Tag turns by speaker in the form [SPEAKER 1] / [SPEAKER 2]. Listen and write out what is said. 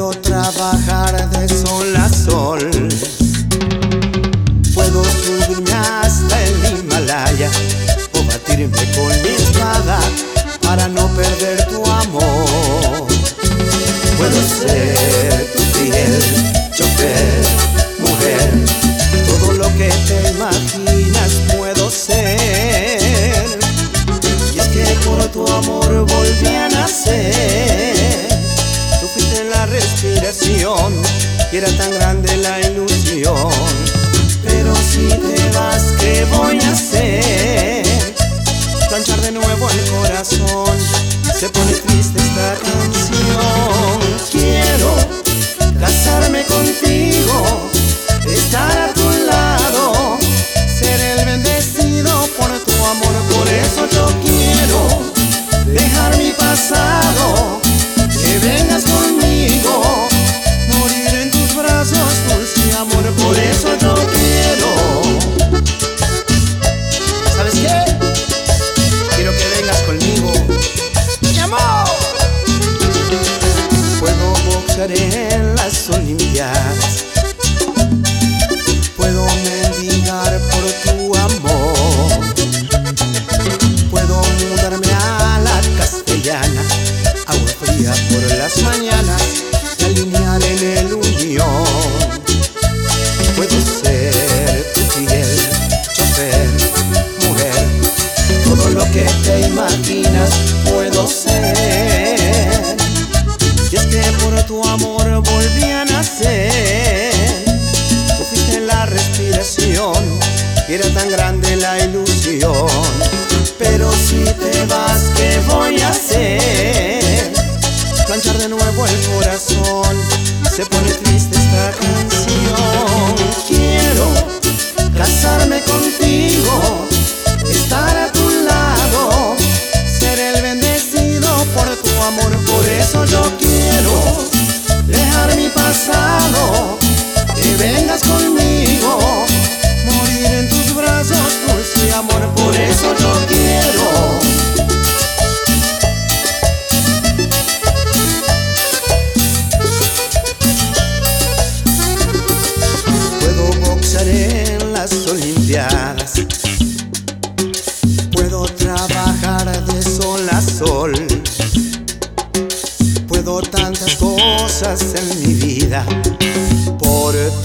[SPEAKER 1] Puedo trabajar de sol a sol, puedo subirme hasta el Himalaya o batirme con mi espada para no perder tu amor. Puedo ser tu fiel chofer, mujer, todo lo que te imaginas puedo ser. Y es que por tu amor volví a nacer. Tú fuiste la respiración y era tan grande la ilusión. Pero si te vas, ¿qué voy a hacer? Planchar de nuevo el corazón, se pone triste esta canción. Quiero casarme contigo, estar a tu lado, ser el bendecido por tu amor. Por eso yo quiero dejar mi pasado, que vengas conmigo, morir en tus brazos, dulce amor. Por eso yo quiero. ¿Sabes qué? Quiero que vengas conmigo, mi amor. Puedo boxear en las Olimpiadas, puedo mendigar por tu amor, puedo mudarme a la Castellana, agua fría por las mañanas y alinear en el Unión. Puedo ser tu fiel chofer, mujer, todo lo que te imaginas puedo ser. Y es que por tu amor volví a nacer. Tú fuiste la respiración y era tan grande la ilusión. Pero si te vas, ¿qué voy a hacer? Planchar de nuevo el corazón, se pone triste esta canción. Quiero casarme contigo, estar a tu lado, ser el bendecido por tu amor. Por eso yo quiero dejar mi pasado, que vengas conmigo, morir en tus brazos, dulce amor. Por eso yo quiero. Puedo boxear en las Olimpiadas, puedo trabajar de sol a sol, puedo tantas cosas en mi vida por